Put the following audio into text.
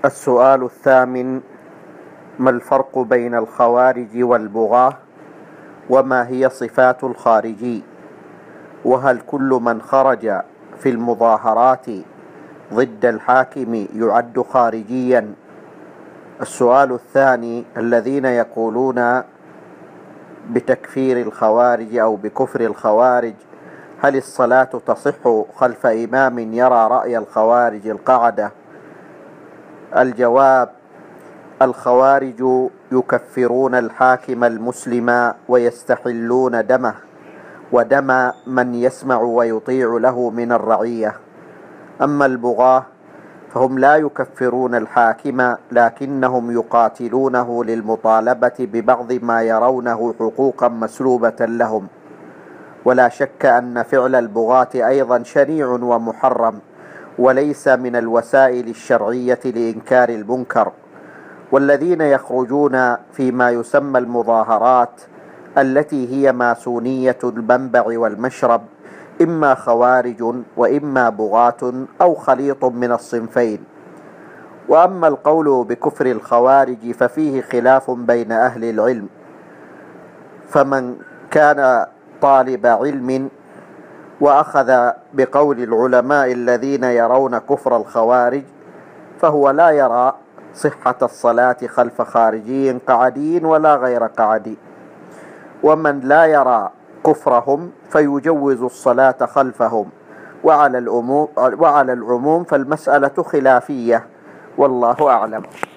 السؤال الثامن: ما الفرق بين الخوارج والبغاة؟ وما هي صفات الخارجي؟ وهل كل من خرج في المظاهرات ضد الحاكم يعد خارجيا؟ السؤال الثاني: الذين يقولون بتكفير الخوارج أو بكفر الخوارج، هل الصلاة تصح خلف إمام يرى رأي الخوارج القعدة؟ الجواب: الخوارج يكفرون الحاكم المسلم ويستحلون دمه ودم من يسمع ويطيع له من الرعية. أما البغاة فهم لا يكفرون الحاكم، لكنهم يقاتلونه للمطالبة ببعض ما يرونه حقوقا مسلوبة لهم. ولا شك أن فعل البغاة أيضا شنيع ومحرم، وليس من الوسائل الشرعية لإنكار المنكر. والذين يخرجون فيما يسمى المظاهرات التي هي ماسونية المنبع والمشرب إما خوارج وإما بغاة أو خليط من الصنفين. وأما القول بكفر الخوارج ففيه خلاف بين أهل العلم، فمن كان طالب علم وأخذ بقول العلماء الذين يرون كفر الخوارج فهو لا يرى صحة الصلاة خلف خارجي قعدي ولا غير قعدي. ومن لا يرى كفرهم فيجوز الصلاة خلفهم. وعلى العموم فالمسألة خلافية، والله أعلم.